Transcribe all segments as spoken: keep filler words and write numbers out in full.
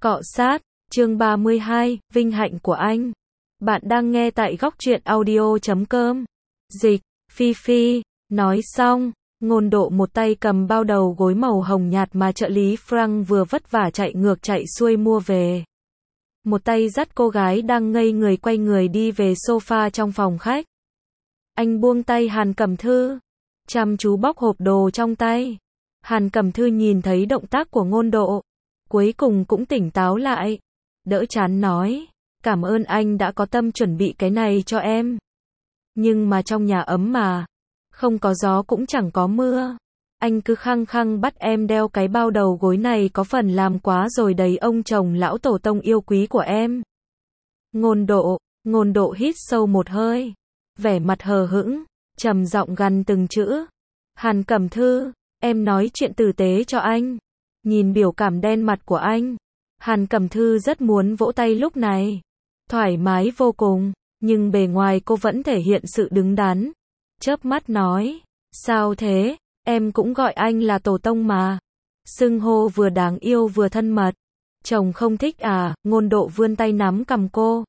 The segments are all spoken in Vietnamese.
Cọ sát, chương ba mươi hai, vinh hạnh của anh. Bạn đang nghe tại góc truyện audio chấm com. Dịch, Phi Phi, nói xong, Ngôn Độ một tay cầm bao đầu gối màu hồng nhạt mà trợ lý Frank vừa vất vả chạy ngược chạy xuôi mua về. Một tay dắt cô gái đang ngây người quay người đi về sofa trong phòng khách. Anh buông tay Hàn Cẩm Thư, chăm chú bóc hộp đồ trong tay. Hàn Cẩm Thư nhìn thấy động tác của Ngôn Độ, cuối cùng cũng tỉnh táo lại, đỡ chán nói, cảm ơn anh đã có tâm chuẩn bị cái này cho em. Nhưng mà trong nhà ấm mà, không có gió cũng chẳng có mưa. Anh cứ khăng khăng bắt em đeo cái bao đầu gối này có phần làm quá rồi đấy ông chồng lão tổ tông yêu quý của em. Ngôn Độ, Ngôn Độ hít sâu một hơi, vẻ mặt hờ hững, trầm giọng gằn từng chữ. Hàn Cẩm Thư, em nói chuyện tử tế cho anh. Nhìn biểu cảm đen mặt của anh, Hàn Cẩm Thư rất muốn vỗ tay lúc này. Thoải mái vô cùng, nhưng bề ngoài cô vẫn thể hiện sự đứng đắn. Chớp mắt nói, sao thế, em cũng gọi anh là tổ tông mà. Xưng hô vừa đáng yêu vừa thân mật. Chồng không thích à? Ngôn Độ vươn tay nắm cằm cô.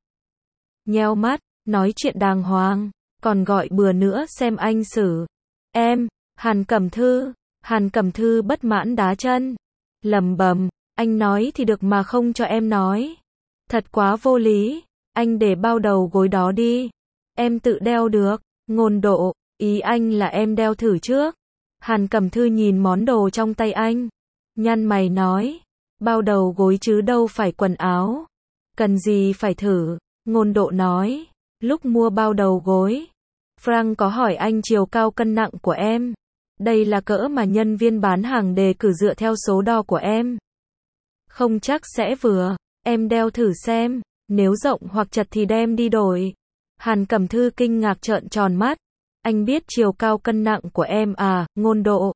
Nheo mắt, nói chuyện đàng hoàng, còn gọi bừa nữa xem anh xử. Em, Hàn Cẩm Thư, Hàn Cẩm Thư bất mãn đá chân. Lầm bầm, anh nói thì được mà không cho em nói. Thật quá vô lý, anh để bao đầu gối đó đi. Em tự đeo được. Ngôn Độ, ý anh là em đeo thử trước. Hàn Cẩm Thư nhìn món đồ trong tay anh, nhăn mày nói, bao đầu gối chứ đâu phải quần áo. Cần gì phải thử. Ngôn Độ nói, lúc mua bao đầu gối, Frank có hỏi anh chiều cao cân nặng của em. Đây là cỡ mà nhân viên bán hàng đề cử dựa theo số đo của em. Không chắc sẽ vừa, em đeo thử xem, nếu rộng hoặc chật thì đem đi đổi. Hàn Cẩm Thư kinh ngạc trợn tròn mắt, anh biết chiều cao cân nặng của em à? Ngôn Độ,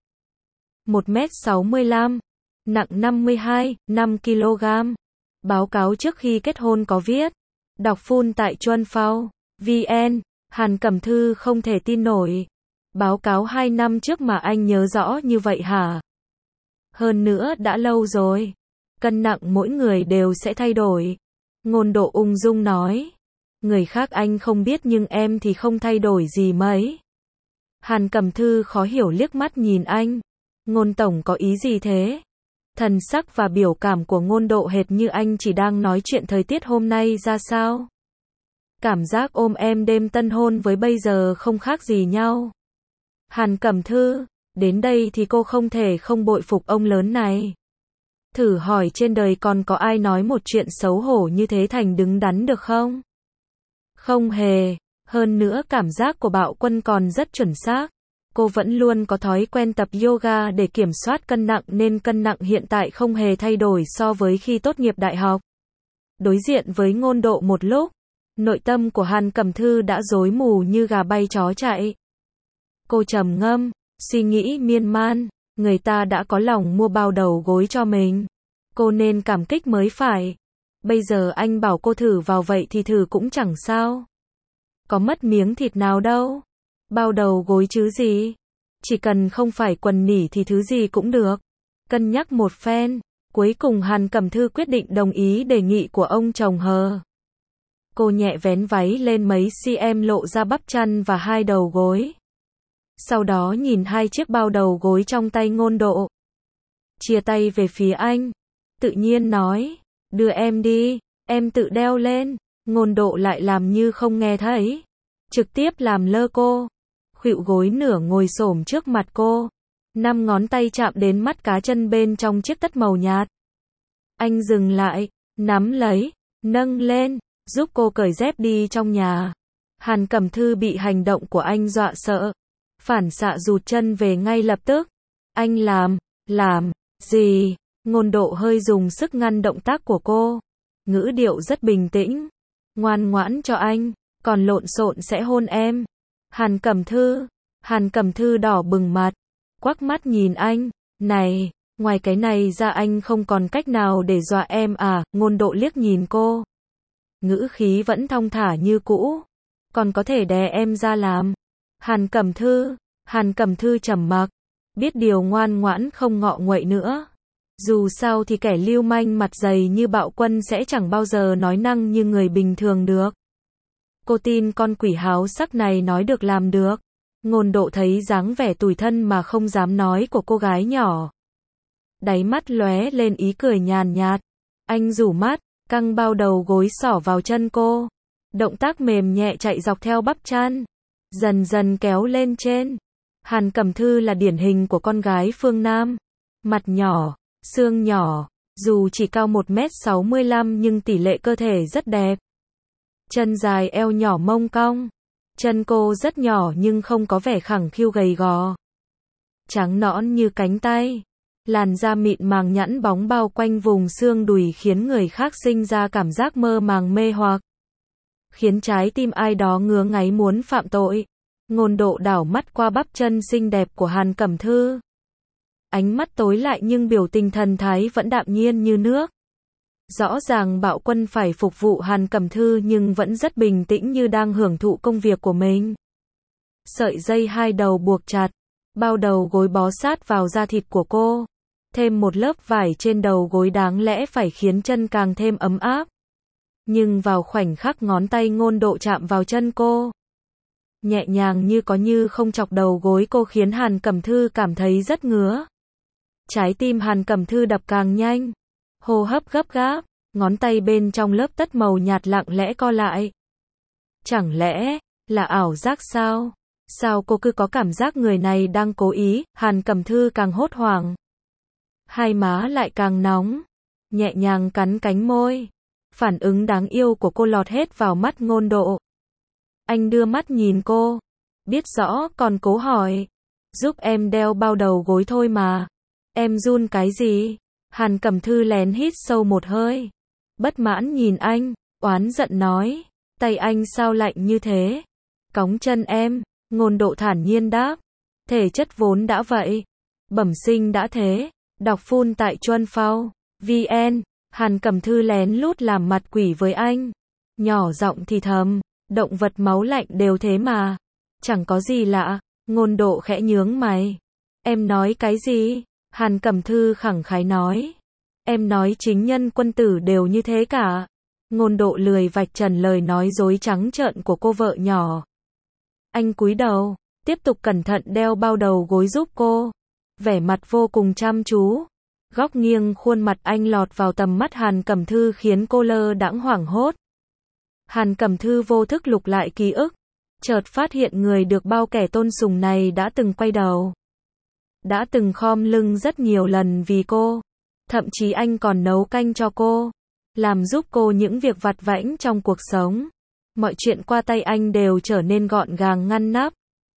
một mét sáu mươi lăm, nặng năm mươi hai, năm ki lô gam. Báo cáo trước khi kết hôn có viết, đọc full tại Chuan Phao, vn. Hàn Cẩm Thư không thể tin nổi. Báo cáo hai năm trước mà anh nhớ rõ như vậy hả? Hơn nữa đã lâu rồi. Cân nặng mỗi người đều sẽ thay đổi. Ngôn Độ ung dung nói. Người khác anh không biết nhưng em thì không thay đổi gì mấy. Hàn Cẩm Thư khó hiểu liếc mắt nhìn anh. Ngôn tổng có ý gì thế? Thần sắc và biểu cảm của Ngôn Độ hệt như anh chỉ đang nói chuyện thời tiết hôm nay ra sao. Cảm giác ôm em đêm tân hôn với bây giờ không khác gì nhau. Hàn Cẩm Thư, đến đây thì cô không thể không bội phục ông lớn này. Thử hỏi trên đời còn có ai nói một chuyện xấu hổ như thế thành đứng đắn được không? Không hề, hơn nữa cảm giác của Bạo Quân còn rất chuẩn xác. Cô vẫn luôn có thói quen tập yoga để kiểm soát cân nặng nên cân nặng hiện tại không hề thay đổi so với khi tốt nghiệp đại học. Đối diện với Ngôn Độ một lúc, nội tâm của Hàn Cẩm Thư đã rối mù như gà bay chó chạy. Cô trầm ngâm, suy nghĩ miên man, người ta đã có lòng mua bao đầu gối cho mình. Cô nên cảm kích mới phải. Bây giờ anh bảo cô thử vào vậy thì thử cũng chẳng sao. Có mất miếng thịt nào đâu. Bao đầu gối chứ gì. Chỉ cần không phải quần nỉ thì thứ gì cũng được. Cân nhắc một phen, cuối cùng Hàn Cẩm Thư quyết định đồng ý đề nghị của ông chồng hờ. Cô nhẹ vén váy lên mấy cm lộ ra bắp chân và hai đầu gối. Sau đó nhìn hai chiếc bao đầu gối trong tay Ngôn Độ. Chia tay về phía anh. Tự nhiên nói, đưa em đi, em tự đeo lên. Ngôn Độ lại làm như không nghe thấy. Trực tiếp làm lơ cô. Khuỵu gối nửa ngồi xổm trước mặt cô. Năm ngón tay chạm đến mắt cá chân bên trong chiếc tất màu nhạt. Anh dừng lại, nắm lấy, nâng lên, giúp cô cởi dép đi trong nhà. Hàn Cẩm Thư bị hành động của anh dọa sợ. Phản xạ rụt chân về ngay lập tức. Anh làm, làm, gì? Ngôn Độ hơi dùng sức ngăn động tác của cô. Ngữ điệu rất bình tĩnh. Ngoan ngoãn cho anh, còn lộn xộn sẽ hôn em. Hàn Cẩm Thư, Hàn Cẩm Thư đỏ bừng mặt, quắc mắt nhìn anh. Này, ngoài cái này ra anh không còn cách nào để dọa em à? Ngôn Độ liếc nhìn cô. Ngữ khí vẫn thong thả như cũ. Còn có thể đè em ra làm. Hàn Cẩm Thư, Hàn Cẩm Thư trầm mặc, biết điều ngoan ngoãn không ngọ nguậy nữa. Dù sao thì kẻ lưu manh mặt dày như Bạo Quân sẽ chẳng bao giờ nói năng như người bình thường được. Cô tin con quỷ háo sắc này nói được làm được. Ngôn Độ thấy dáng vẻ tủi thân mà không dám nói của cô gái nhỏ. Đáy mắt lóe lên ý cười nhàn nhạt. Anh rủ mắt, căng bao đầu gối xỏ vào chân cô. Động tác mềm nhẹ chạy dọc theo bắp chân, dần dần kéo lên trên. Hàn Cẩm Thư là điển hình của con gái phương Nam. Mặt nhỏ, xương nhỏ, dù chỉ cao một mét sáu mươi lăm nhưng tỷ lệ cơ thể rất đẹp. Chân dài eo nhỏ mông cong. Chân cô rất nhỏ nhưng không có vẻ khẳng khiu gầy gò. Trắng nõn như cánh tay. Làn da mịn màng nhẵn bóng bao quanh vùng xương đùi khiến người khác sinh ra cảm giác mơ màng mê hoặc. Khiến trái tim ai đó ngứa ngáy muốn phạm tội. Ngôn Độ đảo mắt qua bắp chân xinh đẹp của Hàn Cẩm Thư. Ánh mắt tối lại nhưng biểu tình thần thái vẫn đạm nhiên như nước. Rõ ràng Bạo Quân phải phục vụ Hàn Cẩm Thư nhưng vẫn rất bình tĩnh như đang hưởng thụ công việc của mình. Sợi dây hai đầu buộc chặt, bao đầu gối bó sát vào da thịt của cô. Thêm một lớp vải trên đầu gối đáng lẽ phải khiến chân càng thêm ấm áp. Nhưng vào khoảnh khắc ngón tay Ngôn Độ chạm vào chân cô, nhẹ nhàng như có như không chọc đầu gối cô khiến Hàn Cẩm Thư cảm thấy rất ngứa. Trái tim Hàn Cẩm Thư đập càng nhanh, hô hấp gấp gáp, ngón tay bên trong lớp tất màu nhạt lặng lẽ co lại. Chẳng lẽ là ảo giác sao? Sao cô cứ có cảm giác người này đang cố ý? Hàn Cẩm Thư càng hốt hoảng. Hai má lại càng nóng, nhẹ nhàng cắn cánh môi. Phản ứng đáng yêu của cô lọt hết vào mắt Ngôn Độ. Anh đưa mắt nhìn cô, biết rõ còn cố hỏi. Giúp em đeo bao đầu gối thôi mà. Em run cái gì? Hàn Cẩm Thư lén hít sâu một hơi. Bất mãn nhìn anh, oán giận nói. Tay anh sao lạnh như thế? Cóng chân em. Ngôn Độ thản nhiên đáp. Thể chất vốn đã vậy. Bẩm sinh đã thế. Đọc phun tại Chuân Phao. vn. Hàn Cẩm Thư lén lút làm mặt quỷ với anh. Nhỏ giọng thì thầm. Động vật máu lạnh đều thế mà. Chẳng có gì lạ. Ngôn Độ khẽ nhướng mày. Em nói cái gì? Hàn Cẩm Thư khẳng khái nói. Em nói chính nhân quân tử đều như thế cả. Ngôn Độ lười vạch trần lời nói dối trắng trợn của cô vợ nhỏ. Anh cúi đầu, tiếp tục cẩn thận đeo bao đầu gối giúp cô. Vẻ mặt vô cùng chăm chú. Góc nghiêng khuôn mặt anh lọt vào tầm mắt Hàn Cẩm Thư khiến cô lơ đãng hoảng hốt. Hàn Cẩm Thư vô thức lục lại ký ức. Chợt phát hiện người được bao kẻ tôn sùng này đã từng quay đầu. Đã từng khom lưng rất nhiều lần vì cô. Thậm chí anh còn nấu canh cho cô. Làm giúp cô những việc vặt vãnh trong cuộc sống. Mọi chuyện qua tay anh đều trở nên gọn gàng ngăn nắp.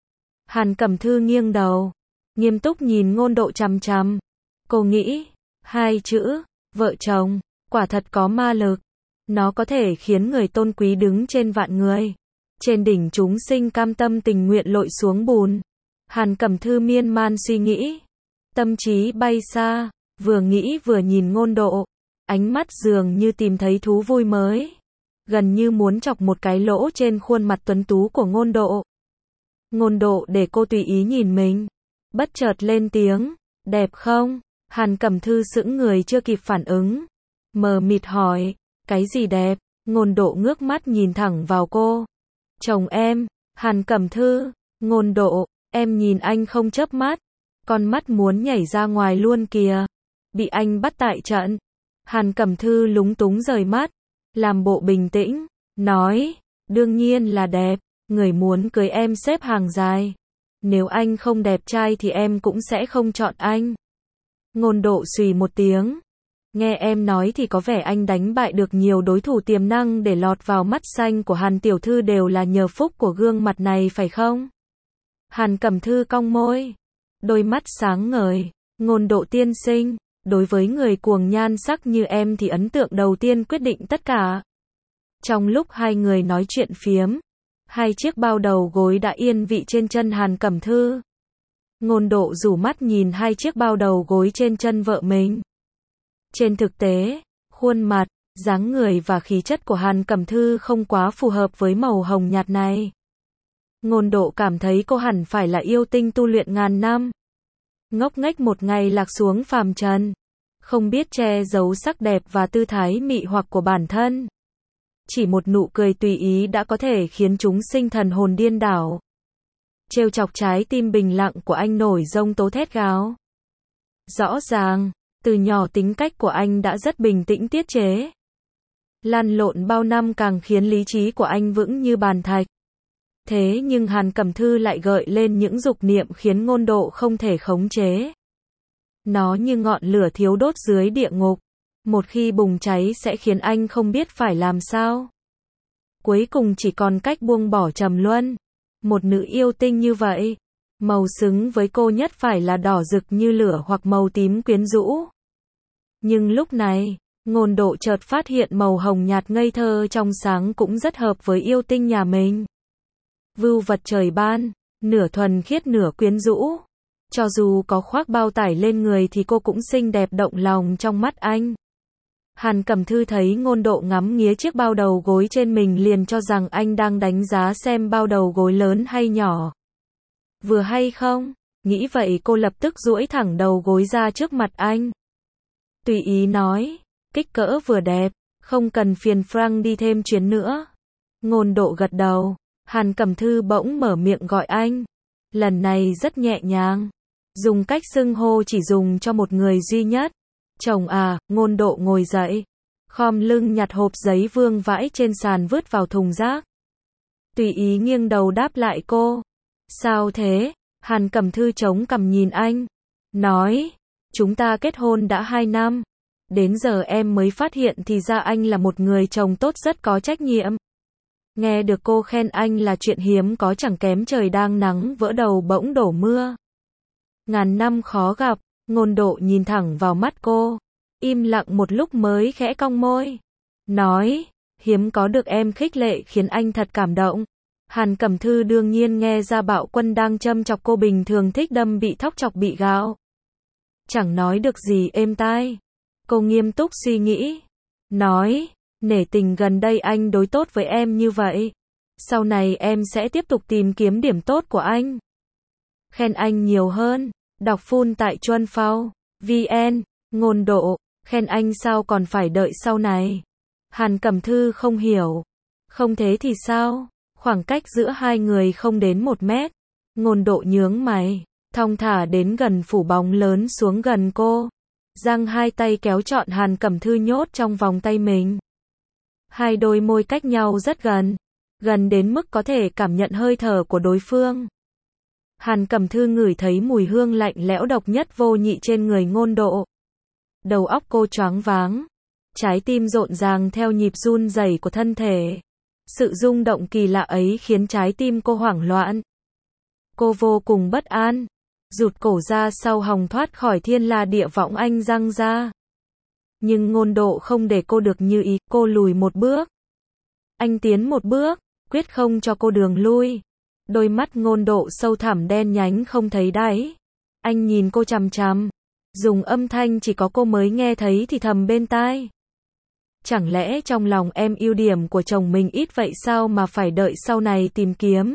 Hàn Cẩm Thư nghiêng đầu, nghiêm túc nhìn Ngôn Độ chằm chằm. Cô nghĩ, hai chữ, vợ chồng, quả thật có ma lực. Nó có thể khiến người tôn quý đứng trên vạn người. Trên đỉnh chúng sinh cam tâm tình nguyện lội xuống bùn. Hàn Cẩm Thư miên man suy nghĩ. Tâm trí bay xa, vừa nghĩ vừa nhìn Ngôn Độ. Ánh mắt dường như tìm thấy thú vui mới. Gần như muốn chọc một cái lỗ trên khuôn mặt tuấn tú của Ngôn Độ. Ngôn Độ để cô tùy ý nhìn mình. Bất chợt lên tiếng. Đẹp không? Hàn Cẩm Thư sững người chưa kịp phản ứng. Mờ mịt hỏi. Cái gì đẹp? Ngôn Độ ngước mắt nhìn thẳng vào cô. Chồng em. Hàn Cẩm Thư. Ngôn Độ. Em nhìn anh không chớp mắt. Con mắt muốn nhảy ra ngoài luôn kìa. Bị anh bắt tại trận. Hàn Cẩm Thư lúng túng rời mắt. Làm bộ bình tĩnh. Nói. Đương nhiên là đẹp. Người muốn cưới em xếp hàng dài. Nếu anh không đẹp trai thì em cũng sẽ không chọn anh. Ngôn Độ xùy một tiếng. Nghe em nói thì có vẻ anh đánh bại được nhiều đối thủ tiềm năng để lọt vào mắt xanh của Hàn tiểu thư đều là nhờ phúc của gương mặt này phải không? Hàn Cẩm Thư cong môi. Đôi mắt sáng ngời. Ngôn Độ tiên sinh. Đối với người cuồng nhan sắc như em thì ấn tượng đầu tiên quyết định tất cả. Trong lúc hai người nói chuyện phiếm, hai chiếc bao đầu gối đã yên vị trên chân Hàn Cẩm Thư. Ngôn Độ rủ mắt nhìn hai chiếc bao đầu gối trên chân vợ mình. Trên thực tế, khuôn mặt, dáng người và khí chất của Hàn Cẩm Thư không quá phù hợp với màu hồng nhạt này. Ngôn Độ cảm thấy cô hẳn phải là yêu tinh tu luyện ngàn năm. Ngốc nghếch một ngày lạc xuống phàm trần. không biết che giấu sắc đẹp và tư thái mị hoặc của bản thân. Chỉ một nụ cười tùy ý đã có thể khiến chúng sinh thần hồn điên đảo. Trêu chọc trái tim bình lặng của anh nổi giông tố thét gào. Rõ ràng, từ nhỏ tính cách của anh đã rất bình tĩnh tiết chế. Lăn lộn bao năm càng khiến lý trí của anh vững như bàn thạch. Thế nhưng Hàn Cẩm Thư lại gợi lên những dục niệm khiến Ngôn Độ không thể khống chế. Nó như ngọn lửa thiếu đốt dưới địa ngục. Một khi bùng cháy sẽ khiến anh không biết phải làm sao. Cuối cùng chỉ còn cách buông bỏ trầm luân. Một nữ yêu tinh như vậy, màu xứng với cô nhất phải là đỏ rực như lửa hoặc màu tím quyến rũ. Nhưng lúc này, Ngôn Độ chợt phát hiện màu hồng nhạt ngây thơ trong sáng cũng rất hợp với yêu tinh nhà mình. Vưu vật trời ban, nửa thuần khiết nửa quyến rũ. Cho dù có khoác bao tải lên người thì cô cũng xinh đẹp động lòng trong mắt anh. Hàn Cẩm Thư thấy Ngôn Độ ngắm nghía chiếc bao đầu gối trên mình liền cho rằng anh đang đánh giá xem bao đầu gối lớn hay nhỏ. Vừa hay không? Nghĩ vậy cô lập tức duỗi thẳng đầu gối ra trước mặt anh. Tùy ý nói, kích cỡ vừa đẹp, không cần phiền Frank đi thêm chuyến nữa. Ngôn Độ gật đầu, Hàn Cẩm Thư bỗng mở miệng gọi anh. Lần này rất nhẹ nhàng, dùng cách xưng hô chỉ dùng cho một người duy nhất. Chồng à, Ngôn Độ ngồi dậy, khom lưng nhặt hộp giấy vương vãi trên sàn vứt vào thùng rác. Tùy ý nghiêng đầu đáp lại cô. Sao thế? Hàn Cẩm Thư chống cằm nhìn anh. Nói, chúng ta kết hôn đã hai năm. Đến giờ em mới phát hiện thì ra anh là một người chồng tốt rất có trách nhiệm. Nghe được cô khen anh là chuyện hiếm có chẳng kém trời đang nắng vỡ đầu bỗng đổ mưa. Ngàn năm khó gặp, Ngôn Độ nhìn thẳng vào mắt cô. Im lặng một lúc mới khẽ cong môi. Nói, hiếm có được em khích lệ khiến anh thật cảm động. Hàn Cẩm Thư đương nhiên nghe ra Bạo Quân đang châm chọc cô bình thường thích đâm bị thóc chọc bị gạo. Chẳng nói được gì êm tai. Cô nghiêm túc suy nghĩ. Nói, nể tình gần đây anh đối tốt với em như vậy. Sau này em sẽ tiếp tục tìm kiếm điểm tốt của anh. Khen anh nhiều hơn. Đọc full tại Chuan Phao, vn, Ngôn Độ, khen anh sao còn phải đợi sau này. Hàn Cẩm Thư không hiểu. Không thế thì sao? Khoảng cách giữa hai người không đến một mét. Ngôn Độ nhướng mày, thong thả đến gần phủ bóng lớn xuống gần cô. Giang hai tay kéo trọn Hàn Cẩm Thư nhốt trong vòng tay mình. Hai đôi môi cách nhau rất gần. Gần đến mức có thể cảm nhận hơi thở của đối phương. Hàn Cẩm Thư ngửi thấy mùi hương lạnh lẽo độc nhất vô nhị trên người Ngôn Độ. Đầu óc cô choáng váng. Trái tim rộn ràng theo nhịp run rẩy của thân thể. Sự rung động kỳ lạ ấy khiến trái tim cô hoảng loạn. Cô vô cùng bất an. Rụt cổ ra sau hòng thoát khỏi thiên la địa võng anh giăng ra. Nhưng Ngôn Độ không để cô được như ý, cô lùi một bước. Anh tiến một bước, quyết không cho cô đường lui. Đôi mắt Ngôn Độ sâu thẳm đen nhánh không thấy đáy. Anh nhìn cô chằm chằm. Dùng âm thanh chỉ có cô mới nghe thấy thì thầm bên tai. Chẳng lẽ trong lòng em ưu điểm của chồng mình ít vậy sao mà phải đợi sau này tìm kiếm?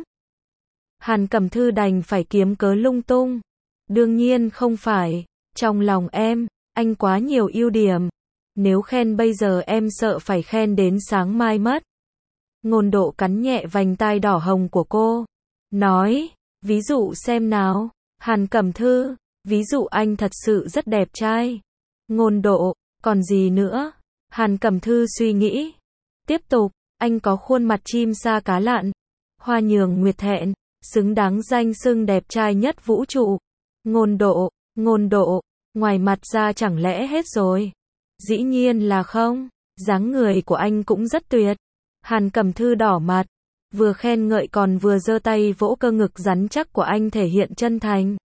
Hàn Cẩm Thư đành phải kiếm cớ lung tung. Đương nhiên không phải. Trong lòng em, anh quá nhiều ưu điểm. Nếu khen bây giờ em sợ phải khen đến sáng mai mất. Ngôn Độ cắn nhẹ vành tai đỏ hồng của cô. Nói, ví dụ xem nào. Hàn Cẩm Thư, ví dụ anh thật sự rất đẹp trai. Ngôn Độ, còn gì nữa? Hàn Cẩm Thư suy nghĩ. Tiếp tục, anh có khuôn mặt chim sa cá lặn. Hoa nhường nguyệt thẹn, xứng đáng danh xưng đẹp trai nhất vũ trụ. Ngôn Độ, Ngôn Độ, ngoài mặt ra chẳng lẽ hết rồi? Dĩ nhiên là không, dáng người của anh cũng rất tuyệt. Hàn Cẩm Thư đỏ mặt, vừa khen ngợi còn vừa giơ tay vỗ cơ ngực rắn chắc của anh thể hiện chân thành.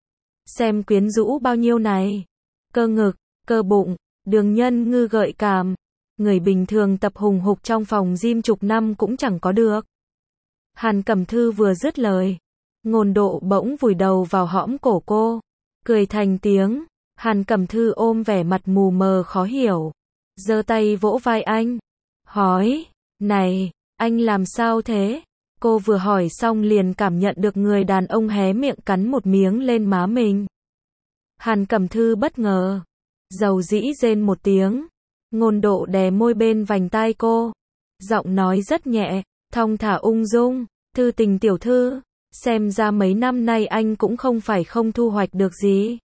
Xem quyến rũ bao nhiêu này. Cơ ngực, cơ bụng, đường nhân ngư gợi cảm. Người bình thường tập hùng hục trong phòng gym chục năm cũng chẳng có được. Hàn Cẩm Thư vừa dứt lời. Ngôn Độ bỗng vùi đầu vào hõm cổ cô. Cười thành tiếng. Hàn Cẩm Thư ôm vẻ mặt mù mờ khó hiểu. Giơ tay vỗ vai anh. Hỏi, này, anh làm sao thế? Cô vừa hỏi xong liền cảm nhận được người đàn ông hé miệng cắn một miếng lên má mình. Hàn Cẩm Thư bất ngờ. Dầu dĩ rên một tiếng. Ngôn Độ đè môi bên vành tai cô. Giọng nói rất nhẹ, thong thả ung dung. Thư Tình tiểu thư, xem ra mấy năm nay anh cũng không phải không thu hoạch được gì.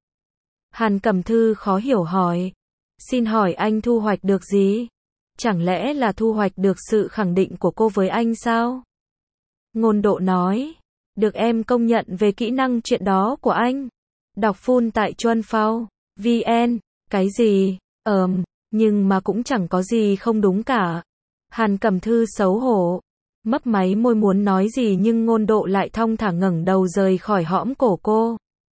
Hàn Cẩm Thư khó hiểu hỏi. Xin hỏi anh thu hoạch được gì? Chẳng lẽ là thu hoạch được sự khẳng định của cô với anh sao? Ngôn Độ nói. Được em công nhận về kỹ năng chuyện đó của anh. Đọc full tại Chuan Phao, vn. Cái gì? Ờm, nhưng mà cũng chẳng có gì không đúng cả. Hàn Cẩm Thư xấu hổ. Mấp máy môi muốn nói gì nhưng Ngôn Độ lại thong thả ngẩng đầu rời khỏi hõm cổ cô.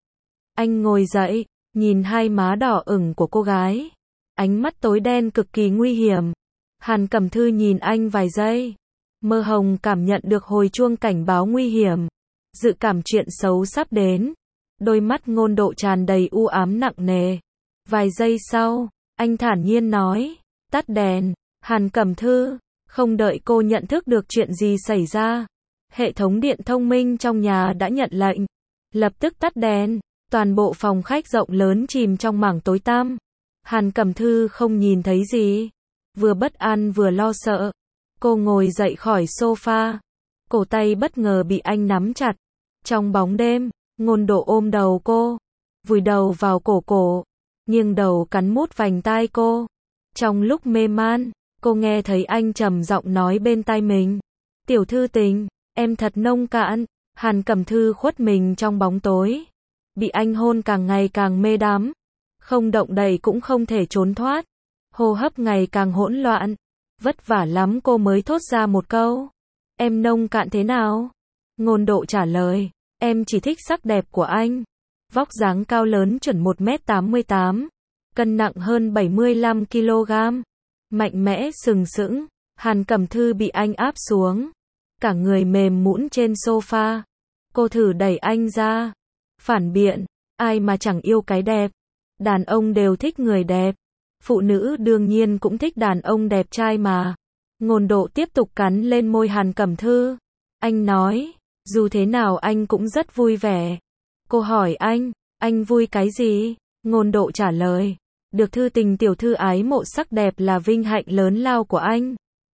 Anh ngồi dậy, nhìn hai má đỏ ửng của cô gái. Ánh mắt tối đen cực kỳ nguy hiểm. Hàn Cẩm Thư nhìn anh vài giây. Mơ hồng cảm nhận được hồi chuông cảnh báo nguy hiểm. Dự cảm chuyện xấu sắp đến. Đôi mắt Ngôn Độ tràn đầy u ám nặng nề. Vài giây sau, anh thản nhiên nói. Tắt đèn. Hàn Cẩm Thư. Không đợi cô nhận thức được chuyện gì xảy ra. Hệ thống điện thông minh trong nhà đã nhận lệnh. Lập tức tắt đèn. Toàn bộ phòng khách rộng lớn chìm trong mảng tối tăm. Hàn Cẩm Thư không nhìn thấy gì. Vừa bất an vừa lo sợ. Cô ngồi dậy khỏi sofa. Cổ tay bất ngờ bị anh nắm chặt. Trong bóng đêm, Ngôn Độ ôm đầu cô. Vùi đầu vào cổ cổ. Nghiêng đầu cắn mút vành tai cô. Trong lúc mê man, cô nghe thấy anh trầm giọng nói bên tai mình. Tiểu Thư Tình, em thật nông cạn. Hàn Cẩm Thư khuất mình trong bóng tối. Bị anh hôn càng ngày càng mê đắm. Không động đậy cũng không thể trốn thoát. Hô hấp ngày càng hỗn loạn. Vất vả lắm cô mới thốt ra một câu. Em nông cạn thế nào? Ngôn Độ trả lời. Em chỉ thích sắc đẹp của anh. Vóc dáng cao lớn chuẩn một mét tám mươi tám. Cân nặng hơn bảy mươi lăm ki lô gam. Mạnh mẽ sừng sững. Hàn Cẩm Thư bị anh áp xuống. Cả người mềm nhũn trên sofa. Cô thử đẩy anh ra. Phản biện. Ai mà chẳng yêu cái đẹp. Đàn ông đều thích người đẹp. Phụ nữ đương nhiên cũng thích đàn ông đẹp trai mà. Ngôn Độ tiếp tục cắn lên môi Hàn Cẩm Thư. Anh nói. Dù thế nào anh cũng rất vui vẻ. Cô hỏi anh. Anh vui cái gì? Ngôn Độ trả lời. Được Thư Tình tiểu thư ái mộ sắc đẹp là vinh hạnh lớn lao của anh.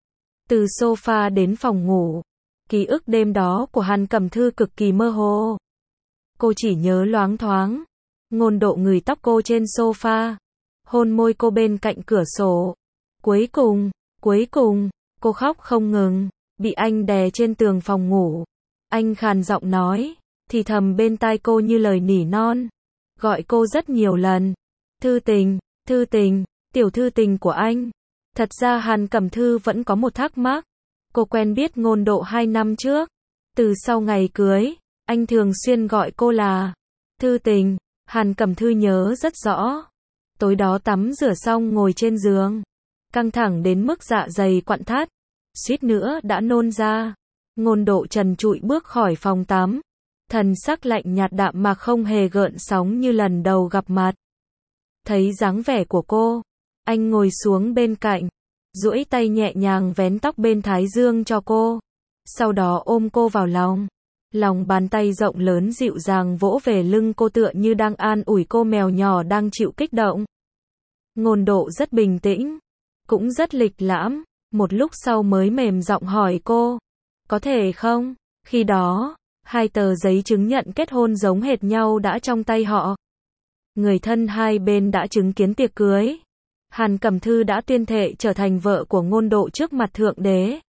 Từ sofa đến phòng ngủ. Ký ức đêm đó của Hàn Cẩm Thư cực kỳ mơ hồ. Cô chỉ nhớ loáng thoáng. Ngôn Độ ngửi tóc cô trên sofa. Hôn môi cô bên cạnh cửa sổ. Cuối cùng, cuối cùng, cô khóc không ngừng. Bị anh đè trên tường phòng ngủ. Anh khàn giọng nói. Thì thầm bên tai cô như lời nỉ non. Gọi cô rất nhiều lần. Thư Tình, Thư Tình, tiểu Thư Tình của anh. Thật ra Hàn Cẩm Thư vẫn có một thắc mắc. Cô quen biết Ngôn Độ hai năm trước. Từ sau ngày cưới, anh thường xuyên gọi cô là Thư Tình. Hàn Cẩm Thư nhớ rất rõ. Tối đó tắm rửa xong ngồi trên giường. Căng thẳng đến mức dạ dày quặn thắt. Suýt nữa đã nôn ra. Ngôn Độ trần trụi bước khỏi phòng tắm. Thần sắc lạnh nhạt đạm mà không hề gợn sóng như lần đầu gặp mặt. Thấy dáng vẻ của cô, anh ngồi xuống bên cạnh, duỗi tay nhẹ nhàng vén tóc bên thái dương cho cô. Sau đó ôm cô vào lòng. Lòng bàn tay rộng lớn dịu dàng vỗ về lưng cô tựa như đang an ủi cô mèo nhỏ đang chịu kích động. Ngôn Độ rất bình tĩnh, cũng rất lịch lãm, một lúc sau mới mềm giọng hỏi cô. Có thể không? Khi đó, hai tờ giấy chứng nhận kết hôn giống hệt nhau đã trong tay họ. Người thân hai bên đã chứng kiến tiệc cưới. Hàn Cẩm Thư đã tuyên thệ trở thành vợ của Ngôn Độ trước mặt Thượng Đế.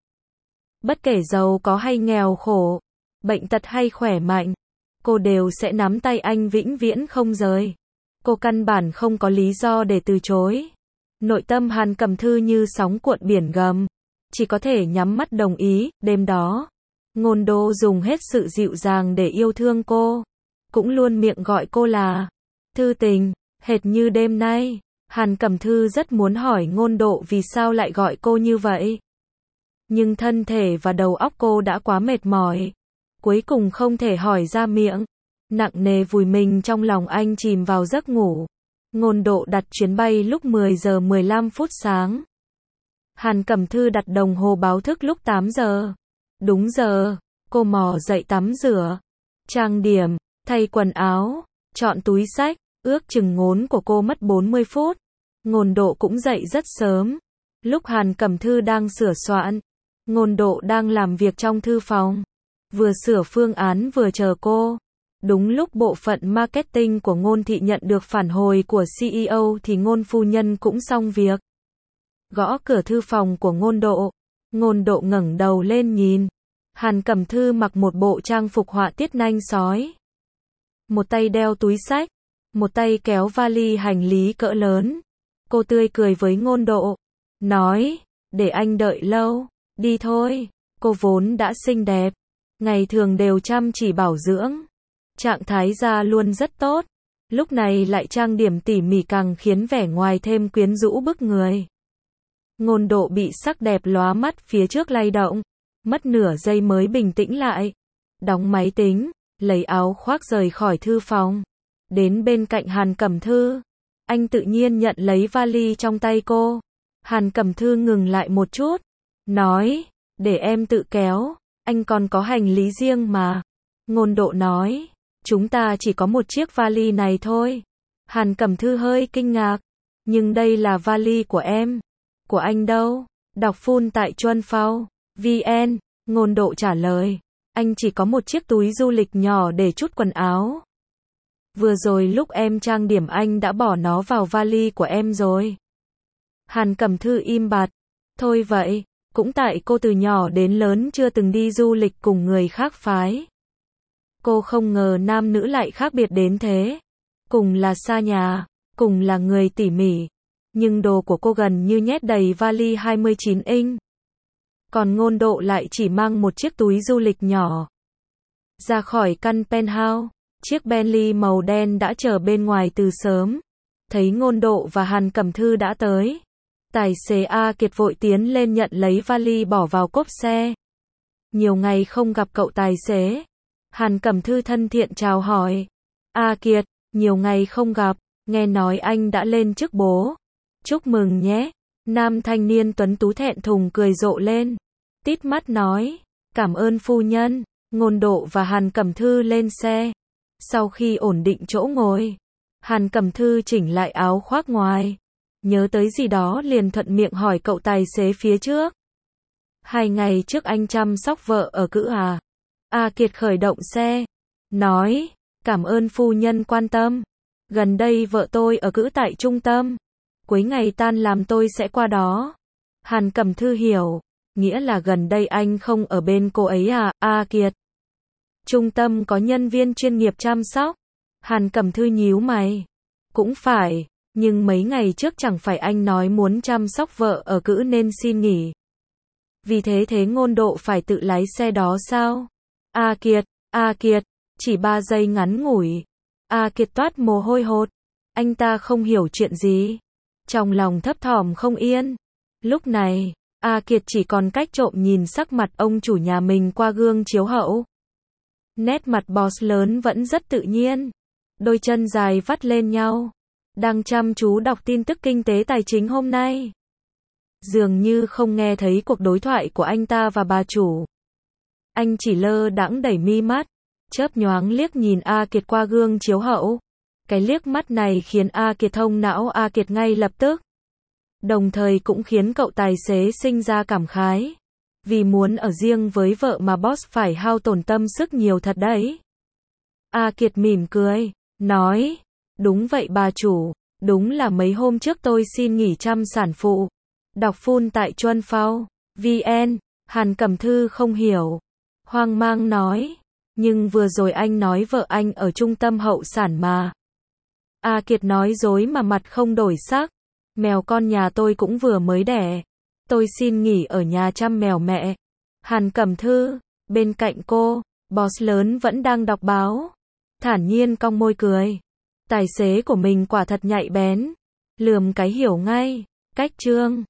Bất kể giàu có hay nghèo khổ, bệnh tật hay khỏe mạnh, cô đều sẽ nắm tay anh vĩnh viễn không rời. Cô căn bản không có lý do để từ chối. Nội tâm Hàn Cẩm Thư như sóng cuộn biển gầm. Chỉ có thể nhắm mắt đồng ý. Đêm đó, Ngôn Độ dùng hết sự dịu dàng để yêu thương cô. Cũng luôn miệng gọi cô là Thư Tình. Hệt như đêm nay, Hàn Cẩm Thư rất muốn hỏi Ngôn Độ vì sao lại gọi cô như vậy. Nhưng thân thể và đầu óc cô đã quá mệt mỏi. Cuối cùng không thể hỏi ra miệng. Nặng nề vùi mình trong lòng anh chìm vào giấc ngủ. Ngôn Độ đặt chuyến bay lúc mười giờ mười lăm phút sáng. Hàn Cẩm Thư đặt đồng hồ báo thức lúc tám giờ. Đúng giờ, cô mò dậy tắm rửa, trang điểm, thay quần áo, chọn túi xách, ước chừng ngốn của cô mất bốn mươi phút. Ngôn Độ cũng dậy rất sớm. Lúc Hàn Cẩm Thư đang sửa soạn, Ngôn Độ đang làm việc trong thư phòng. Vừa sửa phương án vừa chờ cô. Đúng lúc bộ phận marketing của Ngôn thị nhận được phản hồi của xê e ô thì Ngôn phu nhân cũng xong việc. Gõ cửa thư phòng của Ngôn Độ. Ngôn Độ ngẩng đầu lên nhìn. Hàn Cẩm Thư mặc một bộ trang phục họa tiết nanh sói. Một tay đeo túi xách, một tay kéo vali hành lý cỡ lớn. Cô tươi cười với Ngôn Độ, nói, để anh đợi lâu, đi thôi. Cô vốn đã xinh đẹp, ngày thường đều chăm chỉ bảo dưỡng. Trạng thái da luôn rất tốt, lúc này lại trang điểm tỉ mỉ càng khiến vẻ ngoài thêm quyến rũ bức người. Ngôn Độ bị sắc đẹp lóa mắt phía trước lay động, mất nửa giây mới bình tĩnh lại. Đóng máy tính, lấy áo khoác rời khỏi thư phòng. Đến bên cạnh Hàn Cẩm Thư, anh tự nhiên nhận lấy vali trong tay cô. Hàn Cẩm Thư ngừng lại một chút, nói, để em tự kéo, anh còn có hành lý riêng mà. Ngôn Độ nói, chúng ta chỉ có một chiếc vali này thôi. Hàn Cẩm Thư hơi kinh ngạc, nhưng đây là vali của em. Của anh đâu? Đọc full tại chuan phao chấm vn. Ngôn Độ trả lời, anh chỉ có một chiếc túi du lịch nhỏ để chút quần áo. Vừa rồi lúc em trang điểm anh đã bỏ nó vào vali của em rồi. Hàn Cẩm Thư im bặt, thôi vậy, cũng tại cô từ nhỏ đến lớn chưa từng đi du lịch cùng người khác phái. Cô không ngờ nam nữ lại khác biệt đến thế. Cùng là xa nhà, cùng là người tỉ mỉ, nhưng đồ của cô gần như nhét đầy vali hai mươi chín inch. Còn Ngôn Độ lại chỉ mang một chiếc túi du lịch nhỏ. Ra khỏi căn penthouse, chiếc Bentley màu đen đã chờ bên ngoài từ sớm. Thấy Ngôn Độ và Hàn Cẩm Thư đã tới, tài xế A Kiệt vội tiến lên nhận lấy vali bỏ vào cốp xe. Nhiều ngày không gặp cậu tài xế. Hàn Cẩm Thư thân thiện chào hỏi. A Kiệt, nhiều ngày không gặp, nghe nói anh đã lên chức bố. Chúc mừng nhé. Nam thanh niên tuấn tú thẹn thùng cười rộ lên. Tít mắt nói, cảm ơn phu nhân. Ngôn Độ và Hàn Cẩm Thư lên xe. Sau khi ổn định chỗ ngồi, Hàn Cẩm Thư chỉnh lại áo khoác ngoài. Nhớ tới gì đó liền thuận miệng hỏi cậu tài xế phía trước. Hai ngày trước anh chăm sóc vợ ở cữ à? A Kiệt khởi động xe, nói, cảm ơn phu nhân quan tâm. Gần đây vợ tôi ở cữ tại trung tâm. Cuối ngày tan làm tôi sẽ qua đó. Hàn Cẩm Thư hiểu, nghĩa là gần đây anh không ở bên cô ấy à? A Kiệt, trung tâm có nhân viên chuyên nghiệp chăm sóc. Hàn Cẩm Thư nhíu mày, cũng phải, nhưng mấy ngày trước chẳng phải anh nói muốn chăm sóc vợ ở cữ nên xin nghỉ. Vì thế thế Ngôn Độ phải tự lái xe đó sao? A Kiệt, A Kiệt, chỉ ba giây ngắn ngủi. A Kiệt toát mồ hôi hột. Anh ta không hiểu chuyện gì. Trong lòng thấp thỏm không yên. Lúc này, A Kiệt chỉ còn cách trộm nhìn sắc mặt ông chủ nhà mình qua gương chiếu hậu. Nét mặt boss lớn vẫn rất tự nhiên. Đôi chân dài vắt lên nhau. Đang chăm chú đọc tin tức kinh tế tài chính hôm nay. Dường như không nghe thấy cuộc đối thoại của anh ta và bà chủ. Anh chỉ lơ đãng đẩy mi mắt, chớp nhoáng liếc nhìn A Kiệt qua gương chiếu hậu. Cái liếc mắt này khiến A Kiệt thông não A Kiệt ngay lập tức. Đồng thời cũng khiến cậu tài xế sinh ra cảm khái. Vì muốn ở riêng với vợ mà boss phải hao tổn tâm sức nhiều thật đấy. A Kiệt mỉm cười, nói, đúng vậy bà chủ, đúng là mấy hôm trước tôi xin nghỉ chăm sản phụ. Đọc full tại chuan phao chấm vn. Hàn Cẩm Thư không hiểu, hoang mang nói, nhưng vừa rồi anh nói vợ anh ở trung tâm hậu sản mà. A Kiệt nói dối mà mặt không đổi sắc, mèo con nhà tôi cũng vừa mới đẻ, tôi xin nghỉ ở nhà chăm mèo mẹ. Hàn Cẩm Thư, bên cạnh cô, boss lớn vẫn đang đọc báo, thản nhiên cong môi cười. Tài xế của mình quả thật nhạy bén, lườm cái hiểu ngay. Cách chương